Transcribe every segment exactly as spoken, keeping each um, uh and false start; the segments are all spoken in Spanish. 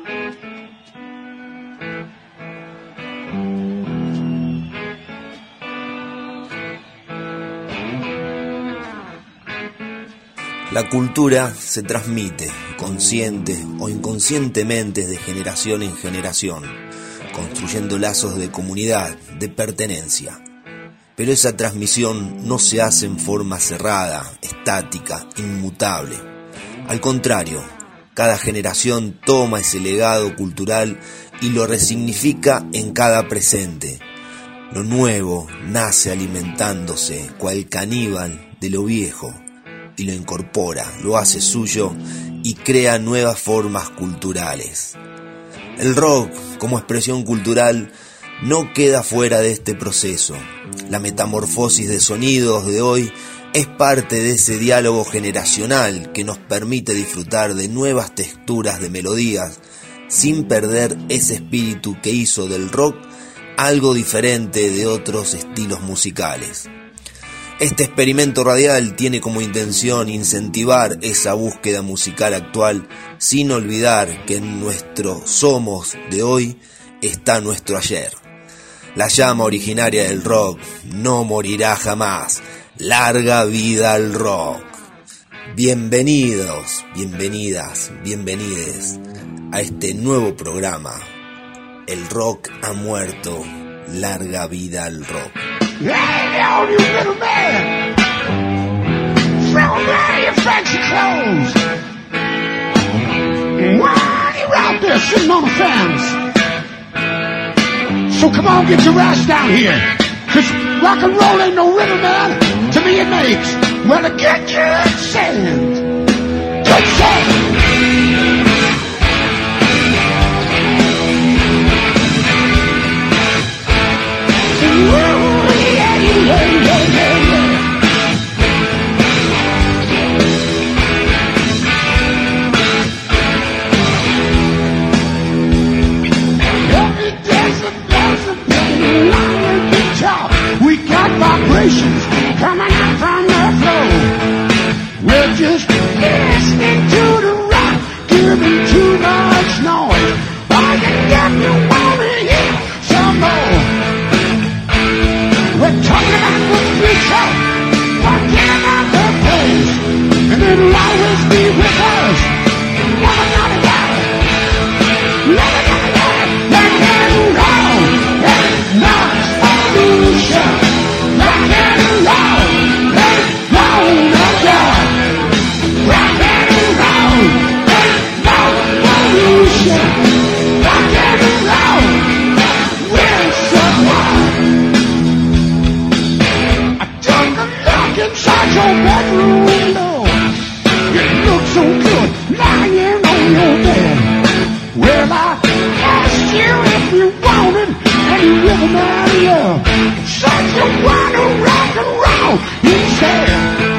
La cultura se transmite, consciente o inconscientemente, de generación en generación, construyendo lazos de comunidad, de pertenencia. Pero esa transmisión no se hace en forma cerrada, estática, inmutable. Al contrario, cada generación toma ese legado cultural y lo resignifica en cada presente. Lo nuevo nace alimentándose, cual caníbal, de lo viejo, y lo incorpora, lo hace suyo y crea nuevas formas culturales. El rock, como expresión cultural, no queda fuera de este proceso. La metamorfosis de sonidos de hoy es parte de ese diálogo generacional que nos permite disfrutar de nuevas texturas de melodías sin perder ese espíritu que hizo del rock algo diferente de otros estilos musicales. Este experimento radial tiene como intención incentivar esa búsqueda musical actual, sin olvidar que en nuestro somos de hoy está nuestro ayer. La llama originaria del rock no morirá jamás. Larga vida al rock. Bienvenidos, bienvenidas, bienvenides a este nuevo programa. El rock ha muerto. Larga vida al rock. Hey, all you little man, throw away your fancy clothes. Why you out there sitting on the fence? So come on, get your ass down here, cause rock and roll ain't no rhythm, man. To me it makes, well, to get you sand, good sand. Ooh, yeah, yeah, yeah, yeah, yeah. Every day's a dozen penny long and big top. We got vibrations coming out from the floor. We're just listening to the rock, giving too much noise. I can get you wanna hear some more. We're talking about the future, talking about the past, and it'll always be with us. Never gonna die, never gonna die. Rock and roll, there's no solution. Rock and roll, there's no God. Rock and roll, there's no solution. Rock and roll, we'll survive. Inside your bedroom window, it looks so good lying on your bed. Well, I asked you if you wanted any rhythm out of you. Said you want to rock and roll instead.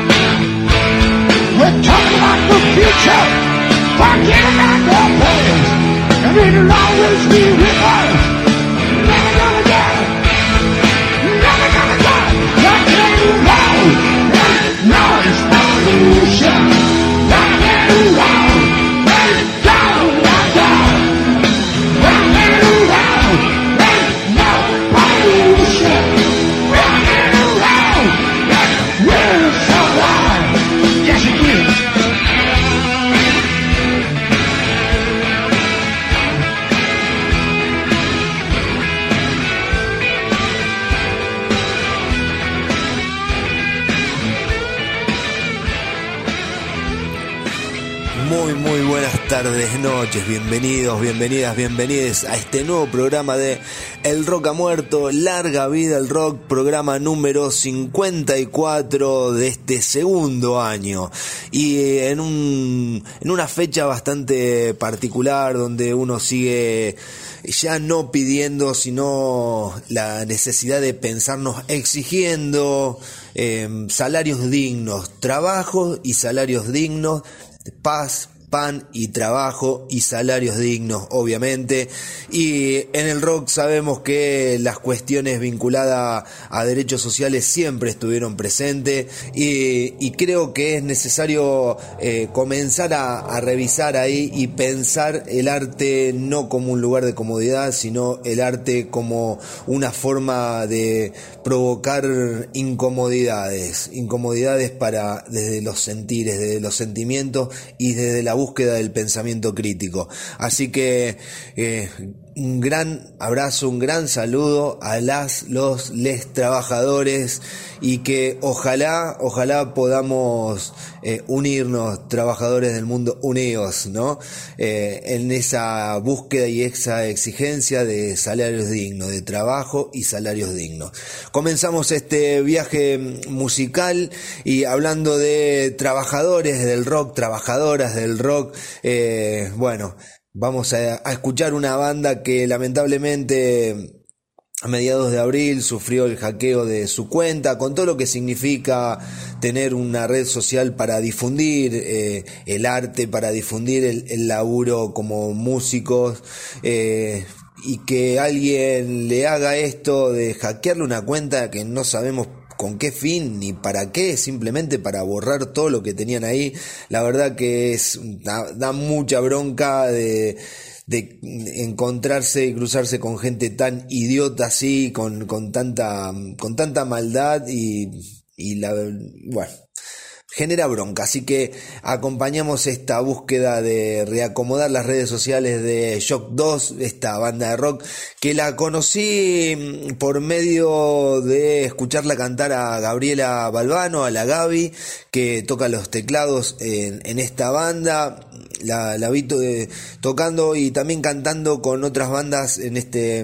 We're talking about the future, forget about the past, and it'll always be with us. Never gonna die, never gonna die. Rock and roll. No, it's not the solution. Rock and roll, let it go, let go. Rock and roll, there's no pollution. Rock and roll, we'll survive. Yes, it is. Muy, muy buenas tardes, noches, bienvenidos, bienvenidas, bienvenides a este nuevo programa de El Rock ha muerto, larga vida al rock, programa número cincuenta y cuatro de este segundo año. Y en un en una fecha bastante particular donde uno sigue ya no pidiendo, sino la necesidad de pensarnos exigiendo eh, salarios dignos, trabajos y salarios dignos, paz, pan y trabajo y salarios dignos, obviamente. Y en el rock sabemos que las cuestiones vinculadas a derechos sociales siempre estuvieron presentes, y, y creo que es necesario eh, comenzar a, a revisar ahí y pensar el arte no como un lugar de comodidad, sino el arte como una forma de provocar incomodidades, incomodidades para desde los sentires, desde los sentimientos y desde la búsqueda del pensamiento crítico. Así que eh, un gran abrazo, un gran saludo a las, los, les trabajadores, y que ojalá, ojalá podamos eh, unirnos, trabajadores del mundo, unidos, ¿no? Eh, en esa búsqueda y esa exigencia de salarios dignos, de trabajo y salarios dignos. Comenzamos este viaje musical y hablando de trabajadores del rock, trabajadoras del rock, eh, bueno, vamos a, a escuchar una banda que lamentablemente a mediados de abril sufrió el hackeo de su cuenta, con todo lo que significa tener una red social para difundir eh, el arte, para difundir el, el laburo como músicos, eh, y que alguien le haga esto de hackearle una cuenta que no sabemos con qué fin ni para qué, simplemente para borrar todo lo que tenían ahí. La verdad que es da, da mucha bronca de de encontrarse y cruzarse con gente tan idiota así, con, con tanta, con tanta maldad y, y la, bueno, genera bronca. Así que acompañamos esta búsqueda de reacomodar las redes sociales de Shock dos, esta banda de rock que la conocí por medio de escucharla cantar a Gabriela Balbano, a la Gaby, que toca los teclados en, en esta banda. La, la vi to, eh, tocando y también cantando con otras bandas en este...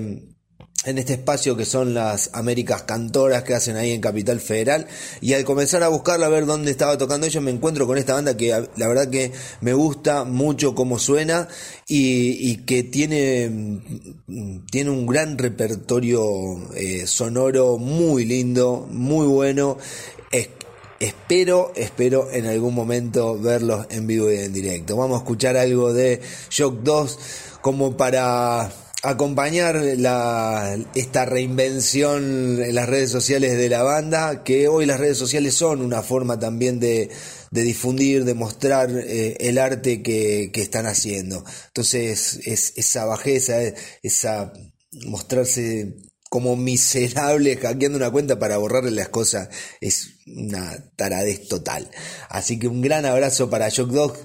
en este espacio que son las Américas Cantoras que hacen ahí en Capital Federal, y al comenzar a buscarla a ver dónde estaba tocando ellos, me encuentro con esta banda que la verdad que me gusta mucho cómo suena y, y que tiene, tiene un gran repertorio eh, sonoro muy lindo, muy bueno. Es, Espero, espero en algún momento verlos en vivo y en directo. Vamos a escuchar algo de Shock dos como para acompañar la, esta reinvención en las redes sociales de la banda, que hoy las redes sociales son una forma también de, de difundir, de mostrar eh, el arte que, que están haciendo. Entonces es esa bajeza, esa mostrarse como miserable hackeando una cuenta para borrarle las cosas, es una taradez total. Así que un gran abrazo para Shock dos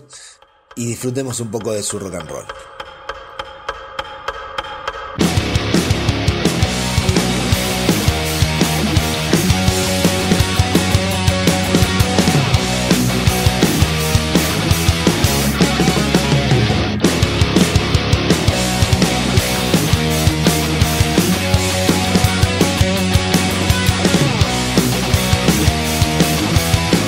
y disfrutemos un poco de su rock and roll.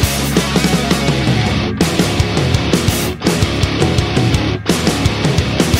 We'll be right back.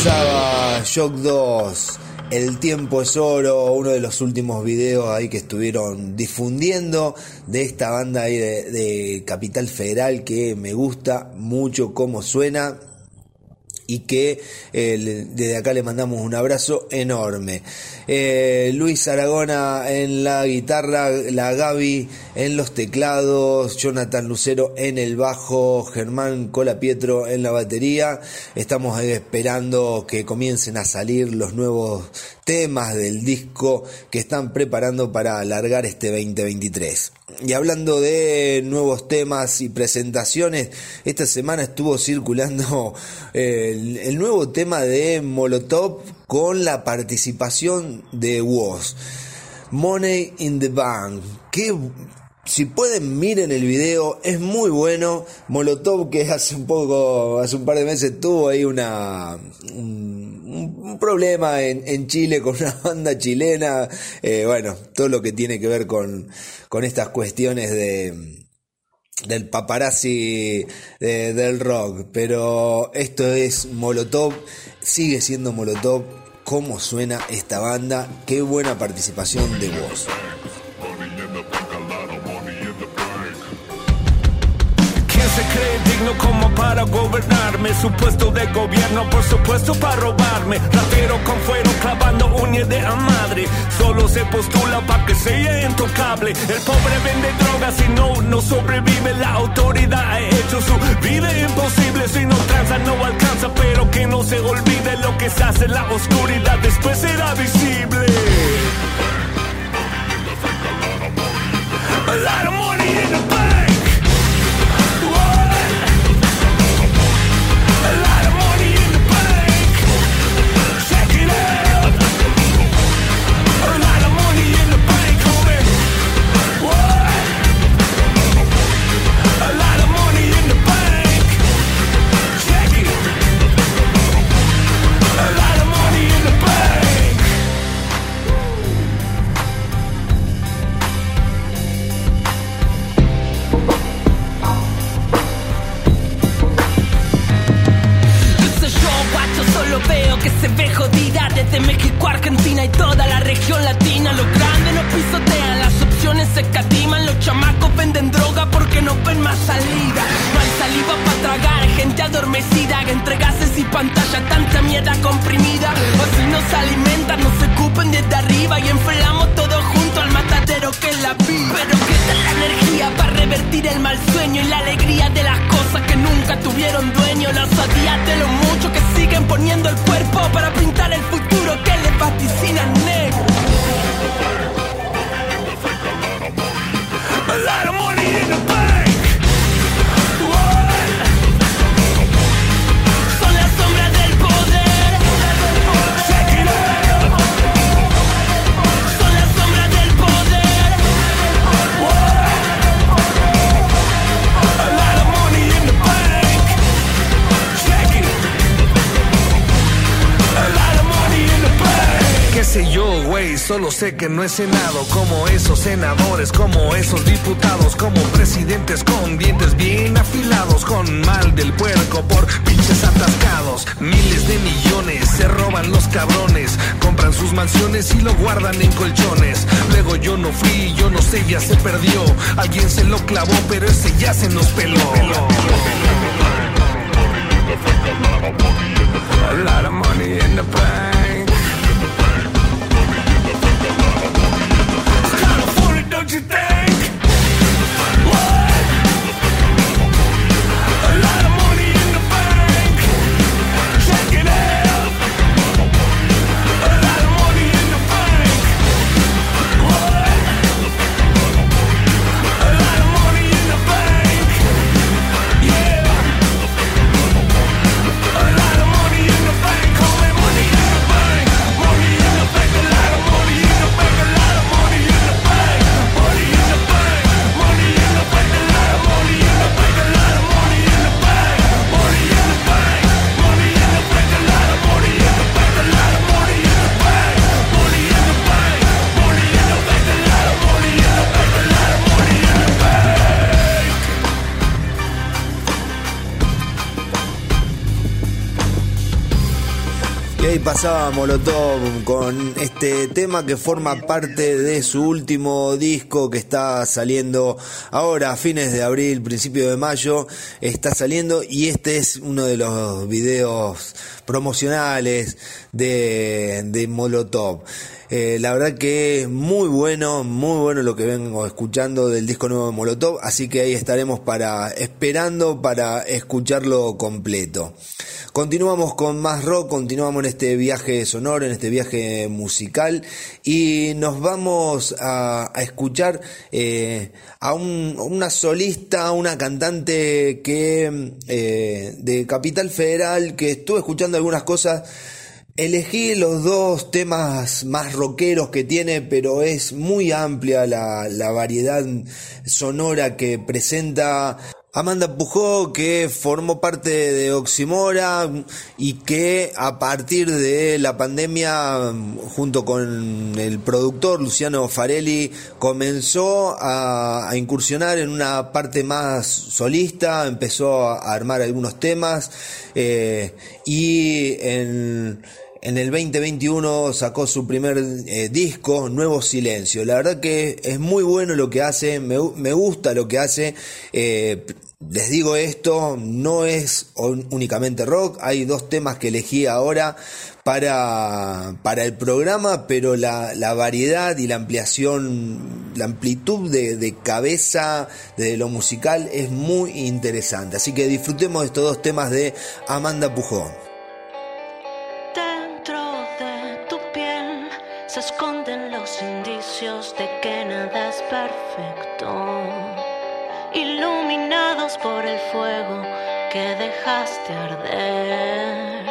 pasaba Shock dos, El tiempo es oro, uno de los últimos videos ahí que estuvieron difundiendo de esta banda ahí de, de Capital Federal, que me gusta mucho cómo suena y que eh, desde acá le mandamos un abrazo enorme. eh, Luis Aragona en la guitarra, la Gaby en los teclados, Jonathan Lucero en el bajo, Germán Colapietro en la batería. Estamos ahí esperando que comiencen a salir los nuevos temas del disco que están preparando para alargar este veinte veintitrés. Y hablando de nuevos temas y presentaciones, esta semana estuvo circulando eh, el, el nuevo tema de Molotov con la participación de Woz, Money in the Bank. Que si pueden miren el video, es muy bueno. Molotov, que hace un poco, hace un par de meses tuvo ahí una un, un problema en, en Chile con una banda chilena, eh, bueno, todo lo que tiene que ver con, con estas cuestiones de del paparazzi de, del rock. Pero esto es Molotov, sigue siendo Molotov. Cómo suena esta banda, qué buena participación de Woz. Se cree digno como para gobernarme, su puesto de gobierno por supuesto para robarme. Ratero con fuero clavando uñas de a madre, solo se postula para que sea intocable. El pobre vende drogas y no, no sobrevive. La autoridad ha hecho su vida imposible. Si no tranza no alcanza, pero que no se olvide lo que se hace en la oscuridad, después será visible. A lot of money in the bank. Se ve jodida desde México, Argentina y toda la región latina. Los grandes nos pisotean, las opciones se escatiman. Los chamacos venden droga porque no ven más salida. No hay saliva para tragar, gente adormecida entre gases y pantalla, tanta mierda comprimida. O si nos alimentan, nos ocupen desde arriba y enfilamos todos juntos al matadero que es la vida. Pero queda la energía para revertir el mal sueño y la alegría de las cosas que nunca tuvieron dueño. Los odias de los muchos que siguen poniendo el cuerpo para pintar el futuro que les vaticinan negro. A lot of money in the bank. What? Son las sombras del poder. Check it out. Son las sombras del poder. What? A lot of money in the bank. Check it. A lot of money in the bank. Qué sé yo, güey, solo sé que no he cenado como esos senadores, como esos diputados, como presidentes con dientes bien afilados, con mal del puerco por pinches atascados. Miles de millones se roban los cabrones, compran sus mansiones y lo guardan en colchones. Luego yo no fui, yo no sé, ya se perdió. Alguien se lo clavó, pero ese ya se nos peló. A lot of money in the bank. It's kind of funny, don't you think? What? A lot of money in the bank. Check it out. A lot of money in the bank. What? A lot of money in the bank. Yeah. A lot of money in the bank. Call me money in the bank. Money in the bank. A lot of money in the bank. A lot of money in the bank. Money in the bank. ahí pasaba Molotov con este tema que forma parte de su último disco que está saliendo ahora a fines de abril, principio de mayo, está saliendo, y este es uno de los videos promocionales de, de Molotov. Eh, la verdad que es muy bueno, muy bueno lo que vengo escuchando del disco nuevo de Molotov, así que ahí estaremos para esperando para escucharlo completo. Continuamos con más rock, continuamos en este viaje sonoro, en este viaje musical, y nos vamos a, a escuchar eh, a un, una solista, una cantante que eh, de Capital Federal, que estuve escuchando algunas cosas. Elegí los dos temas más rockeros que tiene, pero es muy amplia la, la variedad sonora que presenta Amanda Pujó, que formó parte de Oxymora y que a partir de la pandemia, junto con el productor Luciano Farelli, comenzó a, a incursionar en una parte más solista, empezó a armar algunos temas eh, y en... En el veinte veintiuno sacó su primer eh, disco, Nuevo Silencio. La verdad que es muy bueno lo que hace, me, me gusta lo que hace. Eh, les digo esto, no es únicamente rock, hay dos temas que elegí ahora para, para el programa, pero la, la variedad y la ampliación, la amplitud de, de cabeza de lo musical es muy interesante. Así que disfrutemos de estos dos temas de Amanda Pujó. Se esconden los indicios de que nada es perfecto, iluminados por el fuego que dejaste arder.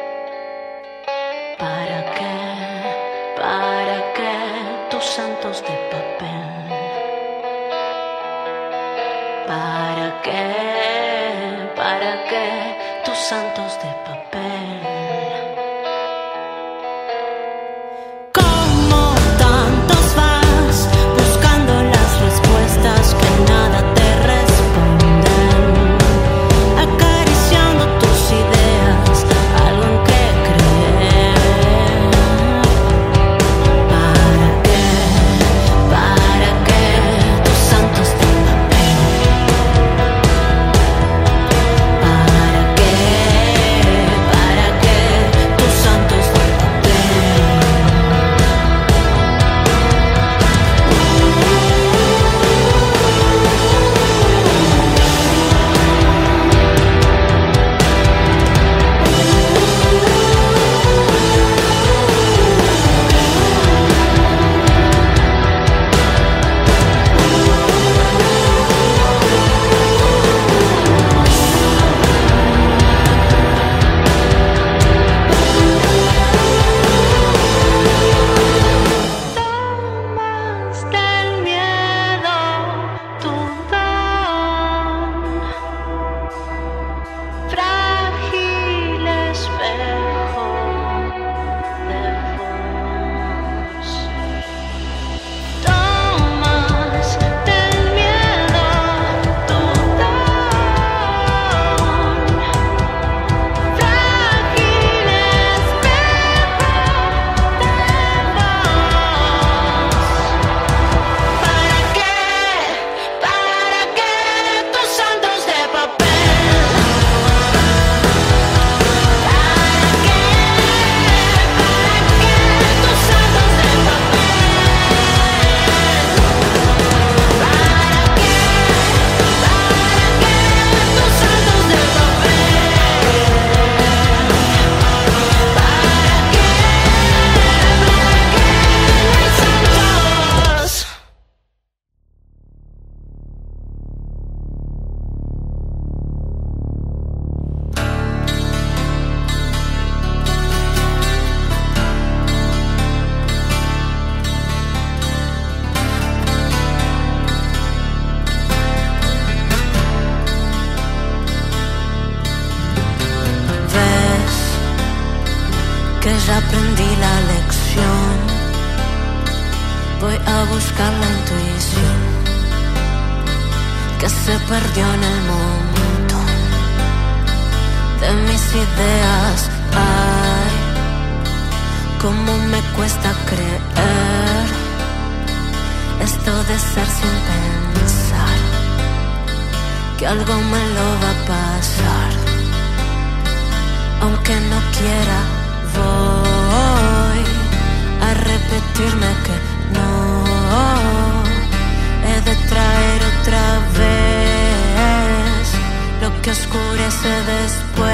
¿Para qué? ¿Para qué tus santos de papel? ¿Para qué? ¿Para qué tus santos de papel? Que nada te responden, acariciando tus ideas, algo en que creer. ¿Para qué? ¿Para qué tus santos de papel? ¿Para qué? ¿Para qué tus santos de papel? Ya aprendí la lección, voy a buscar la intuición que se perdió en el monto de mis ideas. Ay, Cómo me cuesta creer esto de ser sin pensar que algo malo va a pasar. Aunque no quiera, voy a repetirme que no he de traer otra vez lo que oscurece después.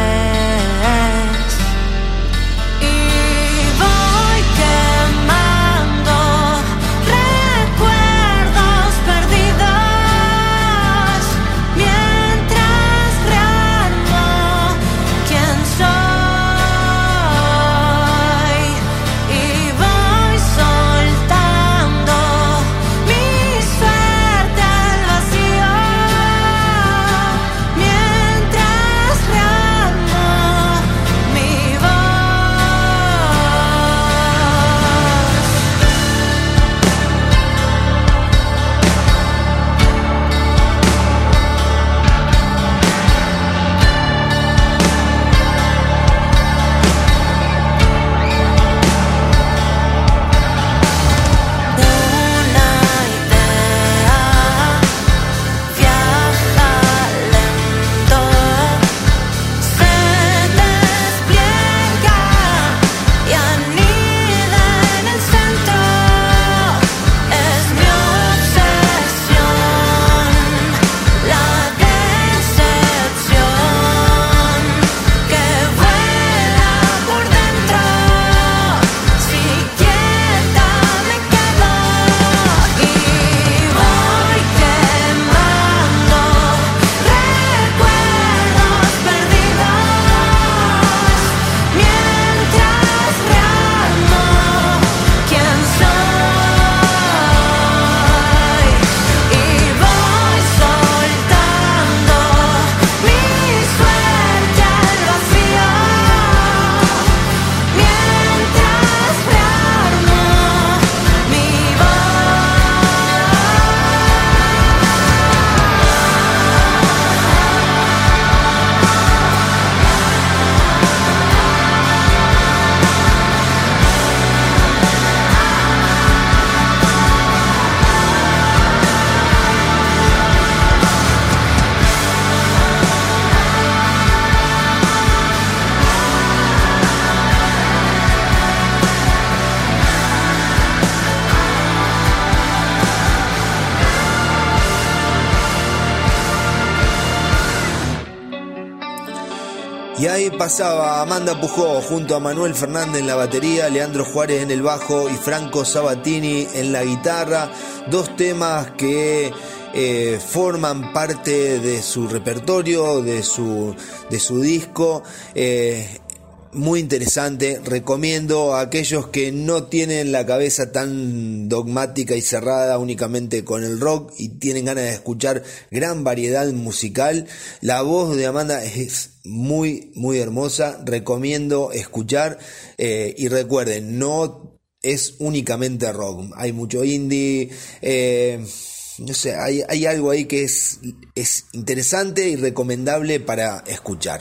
Y ahí pasaba Amanda Pujó junto a Manuel Fernández en la batería, Leandro Juárez en el bajo y Franco Sabatini en la guitarra. Dos temas que eh, forman parte de su repertorio, de su, de su disco. Eh, Muy interesante, recomiendo a aquellos que no tienen la cabeza tan dogmática y cerrada únicamente con el rock y tienen ganas de escuchar gran variedad musical. La voz de Amanda es muy, muy hermosa, recomiendo escuchar eh, y recuerden, no es únicamente rock, hay mucho indie, eh, no sé, hay, hay algo ahí que es, es interesante y recomendable para escuchar.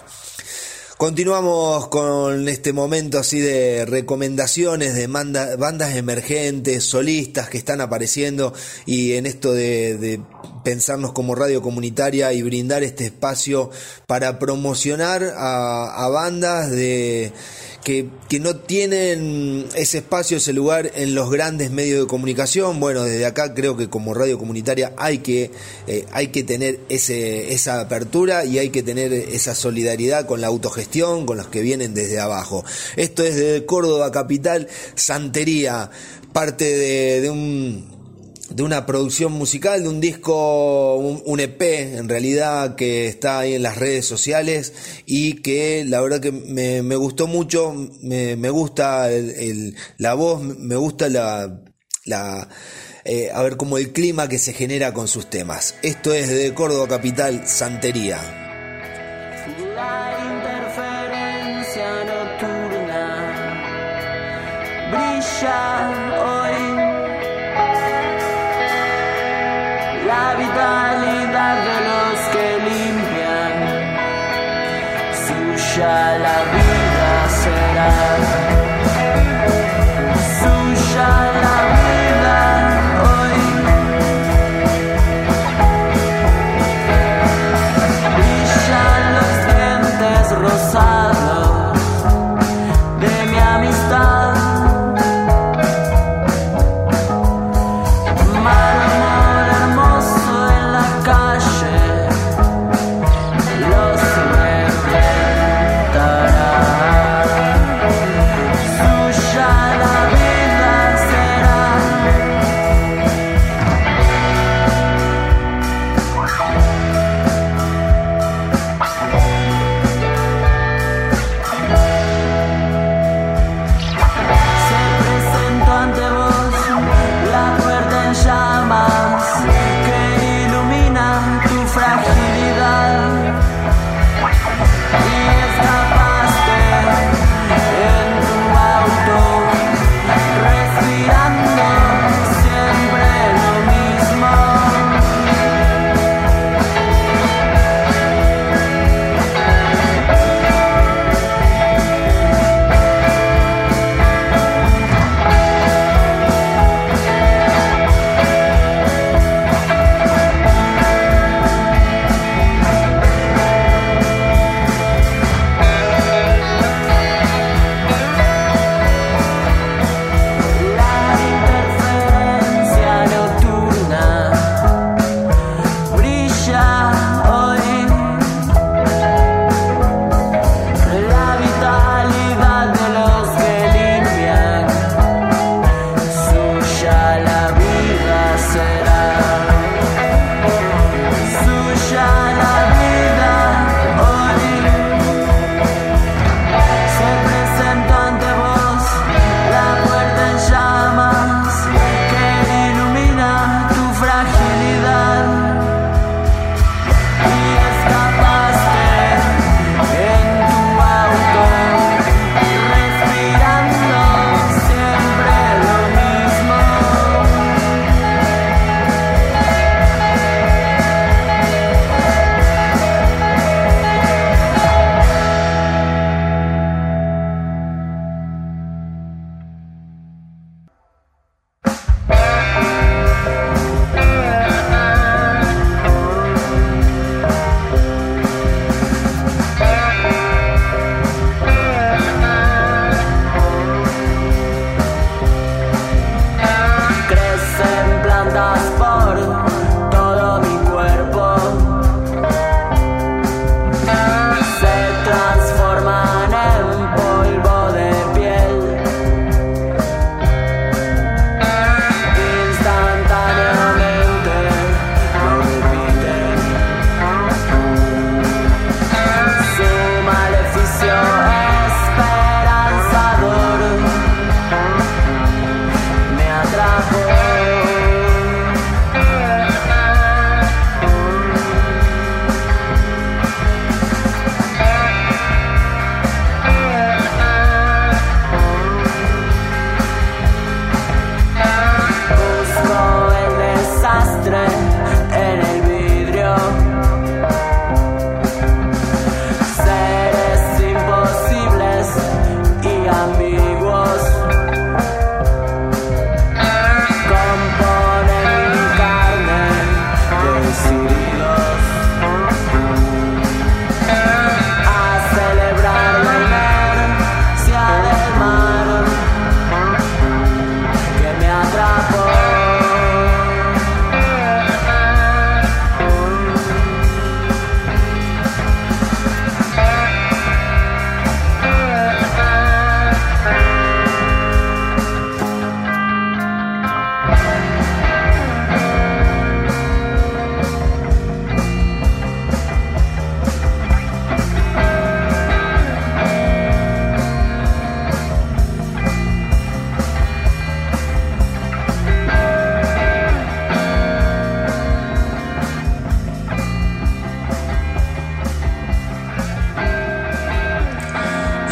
Continuamos con este momento así de recomendaciones de manda, bandas emergentes, solistas que están apareciendo, y en esto de, de pensarnos como radio comunitaria y brindar este espacio para promocionar a, a bandas de que, que no tienen ese espacio, ese lugar en los grandes medios de comunicación. Bueno, desde acá creo que como radio comunitaria hay que, eh, hay que tener ese, esa apertura y hay que tener esa solidaridad con la autogestión, con los que vienen desde abajo. Esto es de Córdoba capital, Santería, parte de, de un... de una producción musical, de un disco, un, un E P en realidad, que está ahí en las redes sociales y que la verdad que me, me gustó mucho, me, me gusta el, el, la voz, me gusta la, la eh, a ver como el clima que se genera con sus temas. Esto es de Córdoba capital, Santería. La interferencia nocturna brilla hoy. La vitalidad de los que limpian, suya la vida será.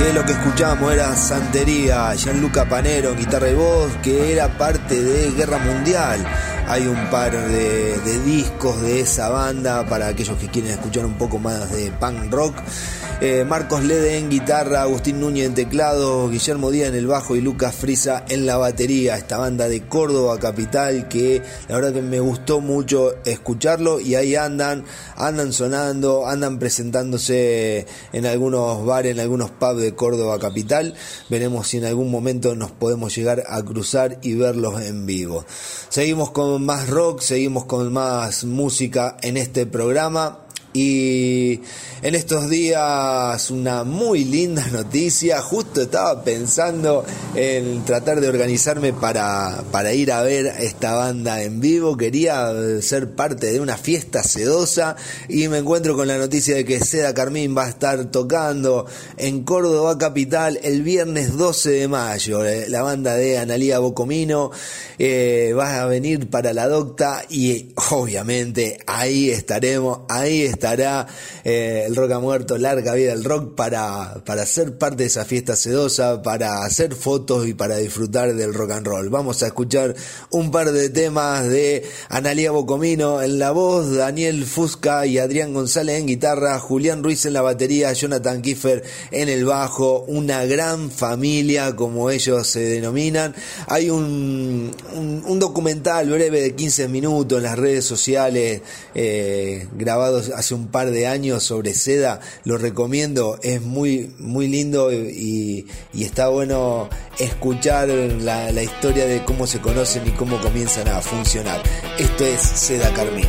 que lo que escuchamos era Santería, Gianluca Panero, guitarra y voz, que era parte de Guerra Mundial. Hay un par de, de discos de esa banda para aquellos que quieren escuchar un poco más de punk rock. Eh, Marcos Lede en guitarra, Agustín Núñez en teclado, Guillermo Díaz en el bajo y Lucas Frisa en la batería. Esta banda de Córdoba capital que la verdad que me gustó mucho escucharlo, y ahí andan, andan sonando, andan presentándose en algunos bares, en algunos pubs de Córdoba capital. Veremos si en algún momento nos podemos llegar a cruzar y verlos en vivo. Seguimos con más rock, seguimos con más música en este programa. Y en estos días una muy linda noticia. Justo estaba pensando en tratar de organizarme para, para ir a ver esta banda en vivo. Quería ser parte de una fiesta sedosa y me encuentro con la noticia de que Seda Carmín va a estar tocando en Córdoba capital el viernes doce de mayo. La banda de Analía Bocomino eh, va a venir para la Docta y obviamente ahí estaremos, ahí estaremos. Estará eh, el Rock ha muerto, larga vida el rock, para, para ser parte de esa fiesta sedosa, para hacer fotos y para disfrutar del rock and roll. Vamos a escuchar un par de temas de Analía Bocomino en la voz, Daniel Fusca y Adrián González en guitarra, Julián Ruiz en la batería, Jonathan Kiefer en el bajo. Una gran familia, como ellos se denominan. Hay un, un, un documental breve de quince minutos en las redes sociales eh, grabados hace un par de años sobre Seda. Lo recomiendo, es muy muy lindo y, y está bueno escuchar la, la historia de cómo se conocen y cómo comienzan a funcionar. Esto es Seda Carmín.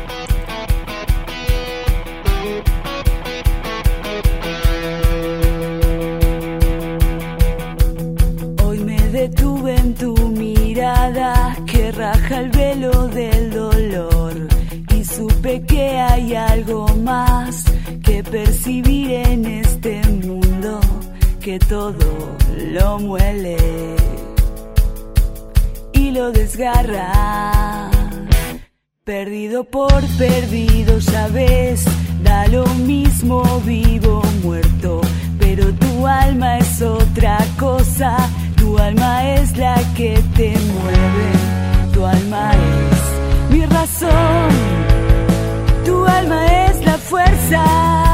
Hoy me detuve en tu mirada que raja el velo del dolor. Supe que hay algo más que percibir en este mundo, que todo lo muele y lo desgarra. Perdido por perdido, ya ves, da lo mismo vivo o muerto, pero tu alma es otra cosa. Tu alma es la que te mueve, tu alma es mi razón. Tu alma es la fuerza.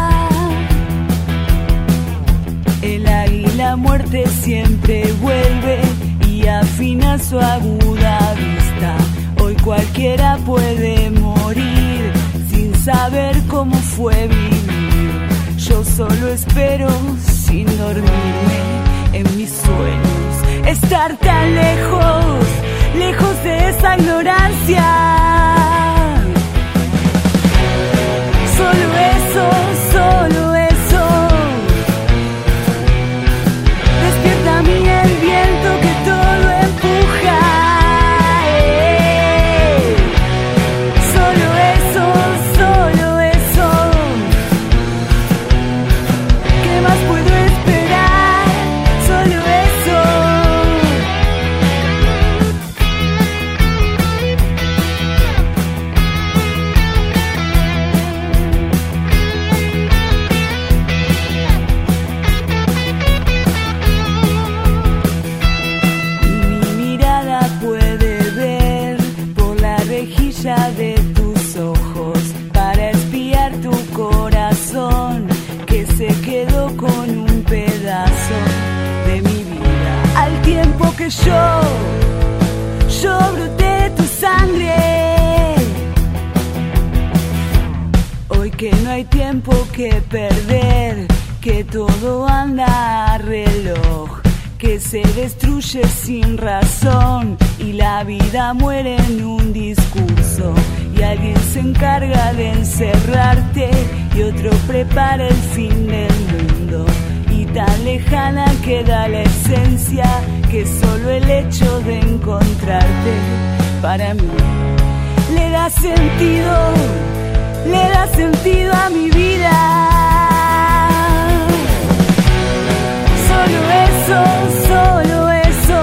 El águila muerte siempre vuelve y afina su aguda vista. Hoy cualquiera puede morir sin saber cómo fue vivir. Yo solo espero sin dormirme en mis sueños, estar tan lejos, lejos de esa ignorancia. Solo eso, solo eso. Despierta a mí el viento que todo empuja. Eh. Solo eso, solo eso. ¿Qué más puedo esperar? Solo eso. De tus ojos para espiar tu corazón que se quedó con un pedazo de mi vida. Al tiempo que yo, yo broté tu sangre. Hoy que no hay tiempo que perder, que todo anda a reloj, que se destruye sin razón y la vida muere en un discurso, y alguien se encarga de encerrarte y otro prepara el fin del mundo, y tan lejana queda la esencia que solo el hecho de encontrarte para mí le da sentido, le da sentido a mi vida. Solo eso, solo eso.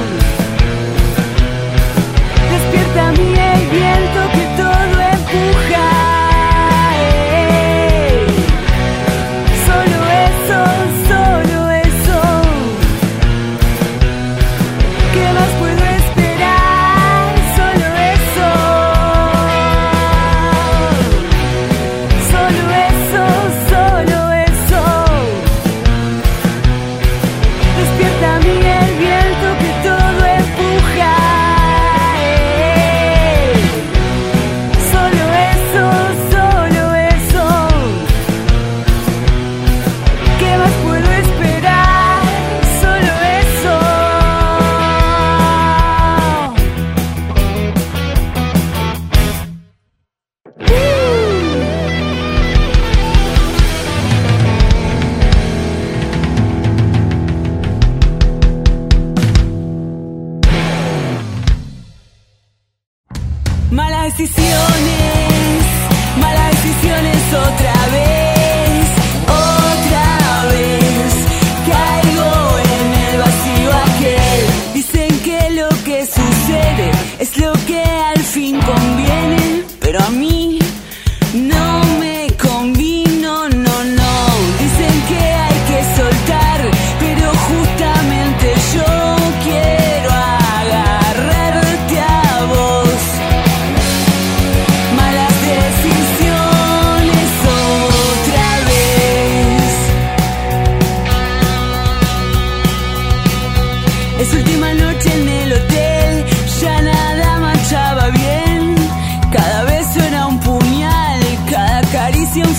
Despierta a mí el viento que todo empuja. Eh. Solo eso, solo eso.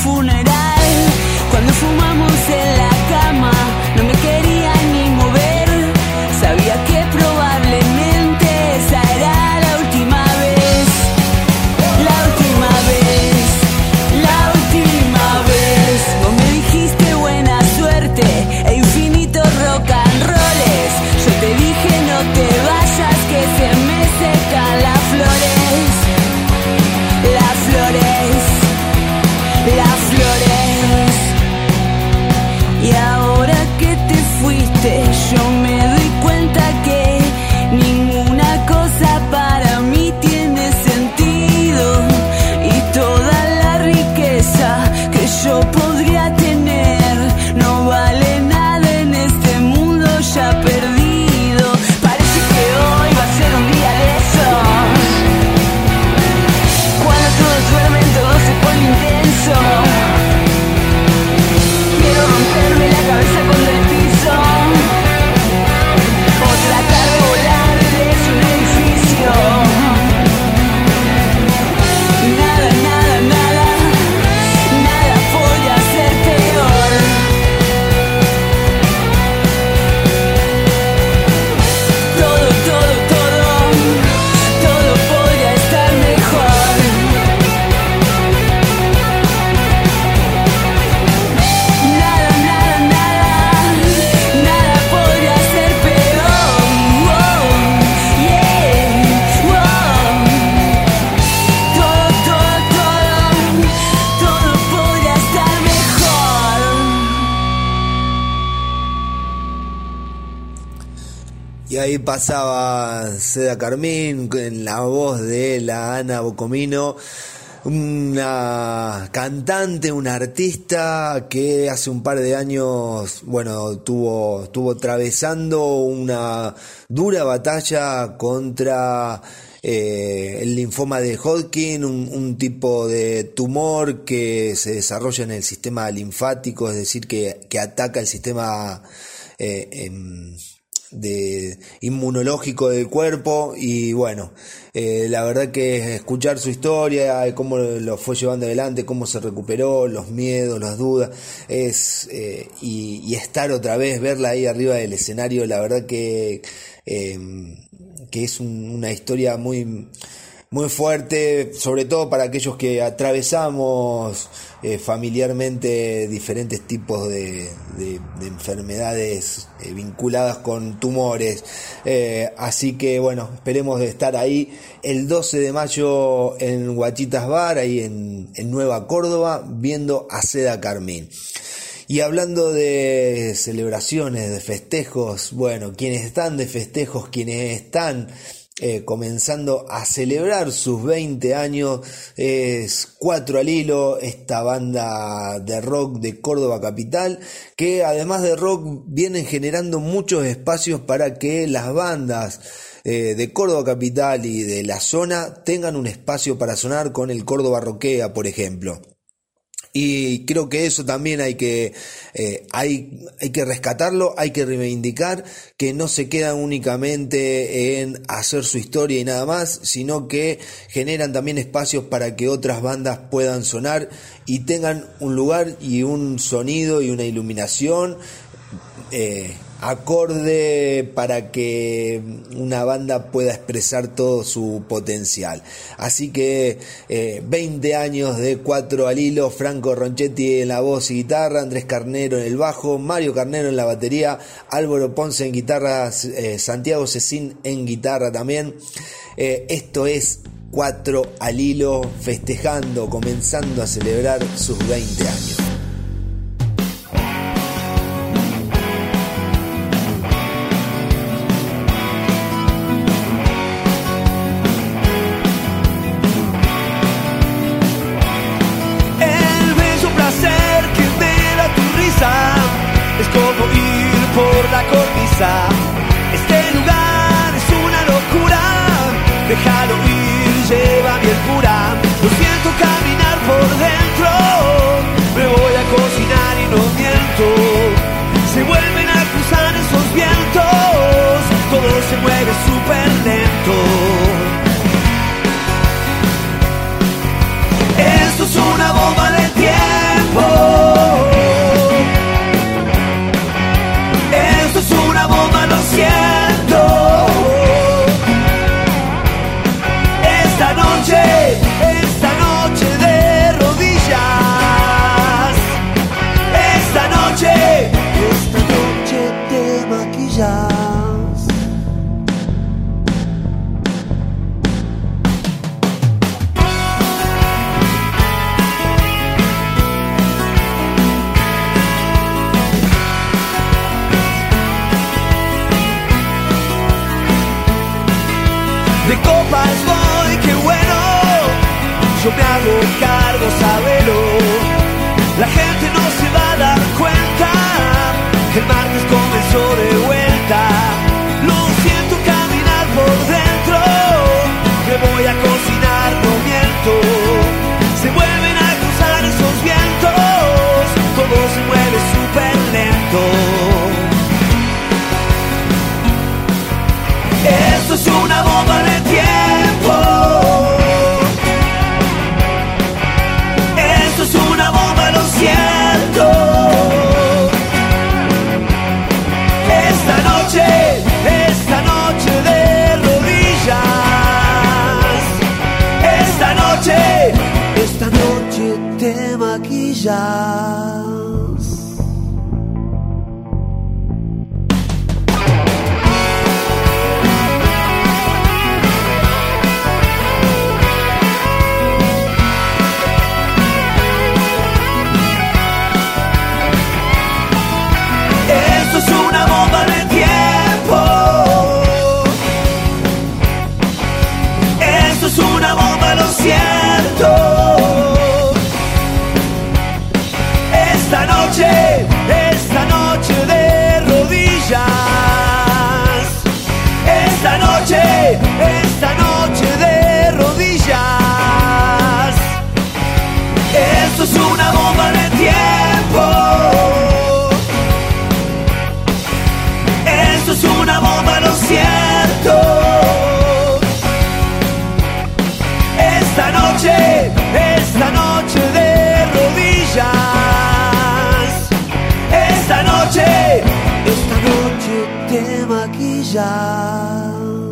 funeral. Cuando fumamos en la cama, no me quería ni mover. Sabía que probablemente esa era la última vez. La última vez, la última vez. Vos me dijiste buena suerte e infinito rock and rolls. Yo te dije no te vayas que se me secan las flores. Las flores, las flores. Y ahora que te fuiste, yo me doy cuenta que ninguna cosa para mí tiene sentido. Y toda la riqueza que yo podría tener no vale nada en este mundo ya perdido. Parece que hoy va a ser un día de esos, cuando todos duermen, todo se pone intenso. Quiero romperme la cabeza contra el piso, o tratar de volar desde un edificio. Nada, nada, nada, nada podría ser peor. Todo, todo, todo, todo podría estar mejor. Nada, nada, nada, nada podría ser peor. Wow, yeah, wow. Todo, todo, todo, todo podría estar mejor. Y ahí pasaba Seda Carmín en la voz de la Ana Bocomino, una cantante, una artista que hace un par de años, bueno, tuvo, estuvo atravesando una dura batalla contra eh, el linfoma de Hodgkin, un, un tipo de tumor que se desarrolla en el sistema linfático, es decir, que, que ataca el sistema eh, em, de inmunológico del cuerpo. Y bueno, eh, la verdad que escuchar su historia, cómo lo fue llevando adelante, cómo se recuperó, los miedos, las dudas, es eh, y, y estar otra vez, verla ahí arriba del escenario, la verdad que eh, que es un, una historia muy muy fuerte, sobre todo para aquellos que atravesamos eh, familiarmente diferentes tipos de, de, de enfermedades eh, vinculadas con tumores. Eh, así que bueno, esperemos de estar ahí el doce de mayo en Guachitas Bar, ahí en, en Nueva Córdoba, viendo a Seda Carmín. Y hablando de celebraciones, de festejos, bueno, quienes están de festejos, quienes están Eh, comenzando a celebrar sus veinte años, es Cuatro al Hilo, esta banda de rock de Córdoba capital, que además de rock vienen generando muchos espacios para que las bandas eh, de Córdoba capital y de la zona tengan un espacio para sonar con el Córdoba Rockea, por ejemplo. Y creo que eso también hay que eh, hay, hay que rescatarlo, hay que reivindicar, que no se quedan únicamente en hacer su historia y nada más, sino que generan también espacios para que otras bandas puedan sonar y tengan un lugar y un sonido y una iluminación eh, acorde para que una banda pueda expresar todo su potencial. Así que eh, veinte años de Cuatro al Hilo, Franco Ronchetti en la voz y guitarra, Andrés Carnero en el bajo, Mario Carnero en la batería, Álvaro Ponce en guitarra, eh, Santiago Cecín en guitarra también. Eh, esto es Cuatro al Hilo, festejando, comenzando a celebrar sus veinte años. Es como ir por la cornisa. Este lugar es una locura. Déjalo ir, lleva bien pura. Lo siento caminar por dentro. Me voy yo me hago cargo, sábelo. La gente no se va a dar cuenta que el martes comenzó de vuelta. Lo siento caminar por dentro, me voy a cocinar, no miento. Se vuelven a cruzar esos vientos, todo se mueve súper lento. Esto es una bomba de tiempo. Esto es una bomba, lo siento. Esta noche, esta noche de rodillas. Esta noche, esta noche te maquillas. Esto es una bomba de tiempo. Esto es una bomba, lo siento. Esta noche, esta noche de rodillas. Esta noche, esta noche de rodillas. Esto es una bomba de tiempo. Esto es una bomba, lo siento. Esta noche, esta noche de rodillas. Esta noche, esta noche te maquillas.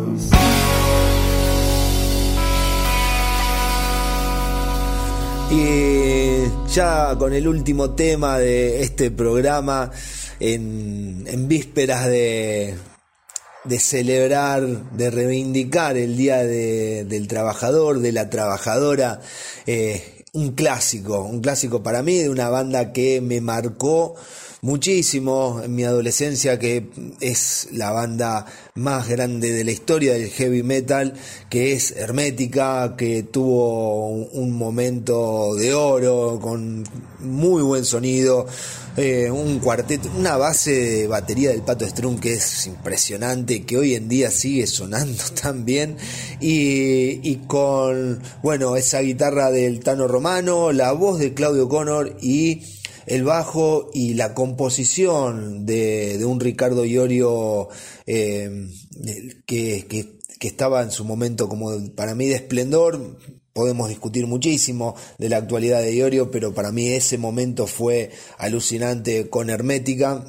Y ya con el último tema de este programa, en, en vísperas de, de celebrar, de reivindicar el Día de, del Trabajador, de la Trabajadora, eh, un clásico, un clásico para mí, de una banda que me marcó muchísimo en mi adolescencia, que es la banda más grande de la historia del heavy metal, que es Hermética, que tuvo un momento de oro con muy buen sonido, eh, un cuarteto, una base de batería del Pato Strun que es impresionante, que hoy en día sigue sonando tan bien, y, y con, bueno, esa guitarra del Tano Romano, la voz de Claudio Connor y el bajo y la composición de, de un Ricardo Iorio eh, que, que, que estaba en su momento como para mí de esplendor. Podemos discutir muchísimo de la actualidad de Iorio, pero para mí ese momento fue alucinante con Hermética.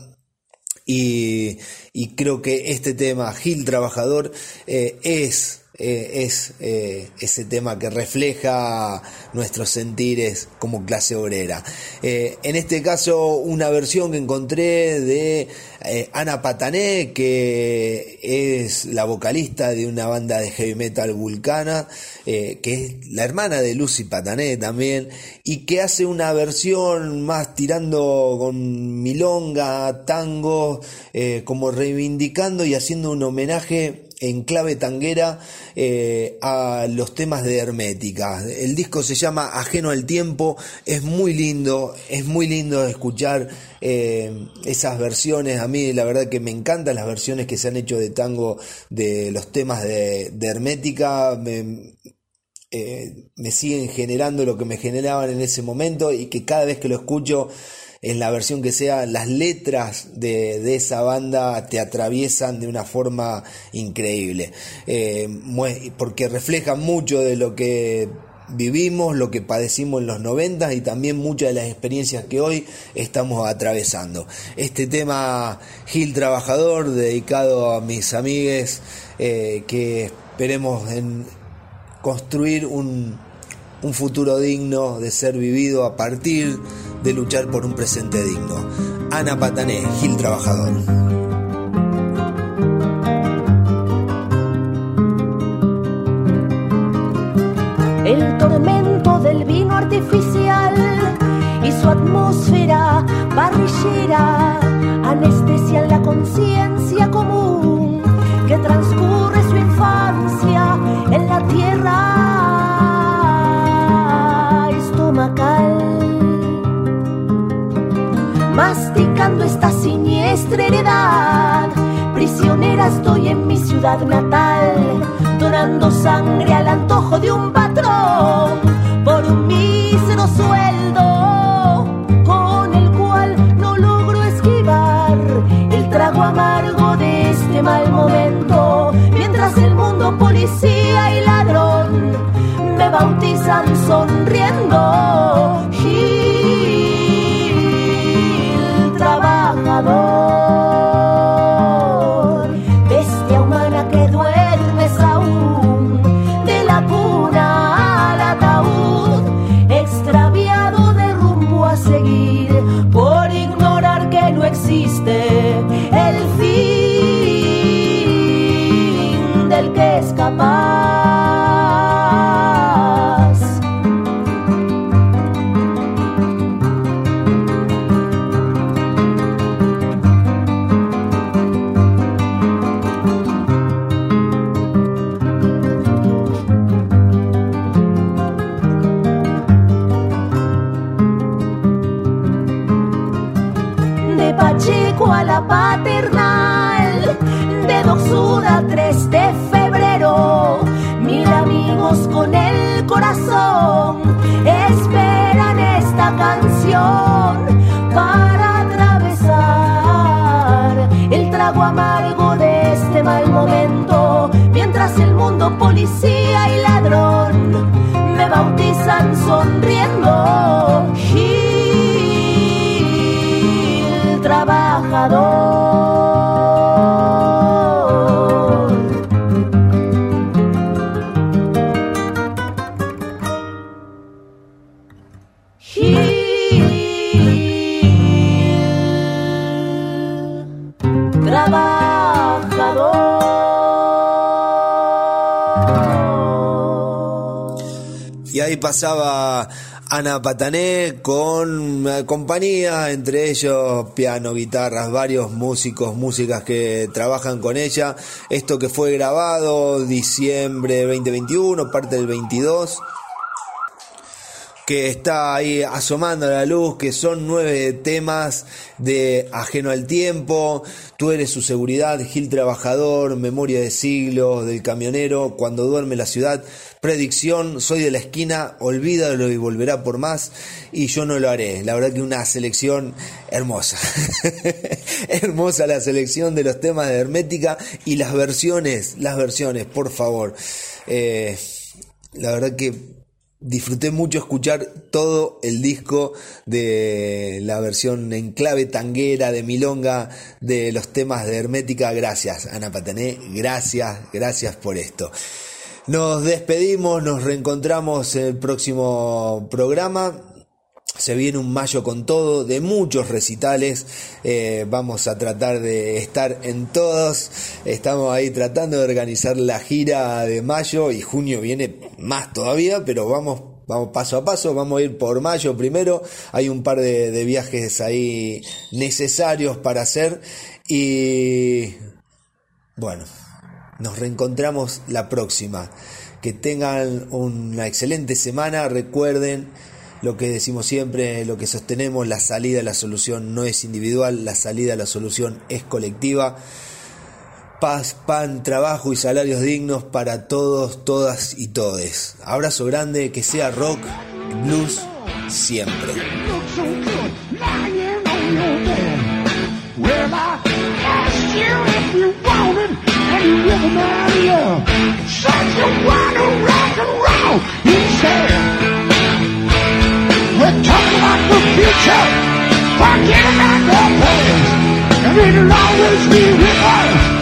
Y, y creo que este tema, Gil Trabajador, eh, es... Eh, es eh, ese tema que refleja nuestros sentires como clase obrera. Eh, en este caso, una versión que encontré de eh, Ana Patané, que es la vocalista de una banda de heavy metal vulcana, eh, que es la hermana de Lucy Patané también, y que hace una versión más tirando con milonga, tango, eh, como reivindicando y haciendo un homenaje en clave tanguera eh, a los temas de Hermética. El disco se llama Ajeno al Tiempo, es muy lindo, es muy lindo escuchar eh, esas versiones. A mí la verdad que me encantan las versiones que se han hecho de tango de los temas de, de Hermética. Me, eh, me siguen generando lo que me generaban en ese momento, y que cada vez que lo escucho, en la versión que sea, las letras de, de esa banda te atraviesan de una forma increíble, eh, porque reflejan mucho de lo que vivimos, lo que padecimos en los noventa y también muchas de las experiencias que hoy estamos atravesando. Este tema, Gil Trabajador, dedicado a mis amigues, eh, que esperemos en construir un, un futuro digno de ser vivido a partir de luchar por un presente digno. Ana Patané, Gil Trabajador. El tormento del vino artificial y su atmósfera parrillera anestesian la conciencia común que transcurre su infancia en la tierra. masticando esta siniestra heredad. Prisionera estoy en mi ciudad natal, donando sangre al antojo de un patrón por un mísero sueldo, con el cual no logro esquivar el trago amargo de este mal momento. Mientras el mundo policía y ladrón me bautizan sonriendo, Gil trabajador, bestia humana que duermes aún, de la cuna al ataúd, extraviado de rumbo a seguir, por ignorar que no existe el fin del que es capaz. Pacheco a la paternal, de Doxuda tres de febrero, mil amigos con el corazón esperan esta canción para atravesar el trago amargo de este mal momento. Mientras el mundo policía y ladrón me bautizan sonriendo, trabajador. Gil, trabajador. Y ahí pasaba Ana Patané con compañía, entre ellos piano, guitarras, varios músicos, músicas que trabajan con ella. Esto que fue grabado diciembre veinte veintiuno, parte del veintidós, que está ahí asomando a la luz, que son nueve temas de Ajeno al Tiempo, Tú eres su seguridad, Gil Trabajador, Memoria de siglos, Del camionero, Cuando duerme la ciudad, Predicción, Soy de la esquina, Olvídalo y volverá por más, y Yo no lo haré. La verdad que una selección hermosa. Hermosa la selección de los temas de Hermética y las versiones, las versiones, por favor. Eh, la verdad que disfruté mucho escuchar todo el disco de la versión en clave tanguera, de milonga, de los temas de Hermética. Gracias, Ana Patané, gracias, gracias por esto. Nos despedimos, nos reencontramos en el próximo programa. Se viene un mayo con todo, de muchos recitales, eh, vamos a tratar de estar en todos, estamos ahí tratando de organizar la gira de mayo, y junio viene más todavía, pero vamos, vamos paso a paso, vamos a ir por mayo primero. Hay un par de, de viajes ahí necesarios para hacer, y bueno, nos reencontramos la próxima. Que tengan una excelente semana. Recuerden lo que decimos siempre, lo que sostenemos: la salida a la solución no es individual, la salida a la solución es colectiva. Paz, pan, trabajo y salarios dignos para todos, todas y todes. Abrazo grande, que sea rock, blues, siempre. We're talking about the future, forget about the past, and it'll always be with us.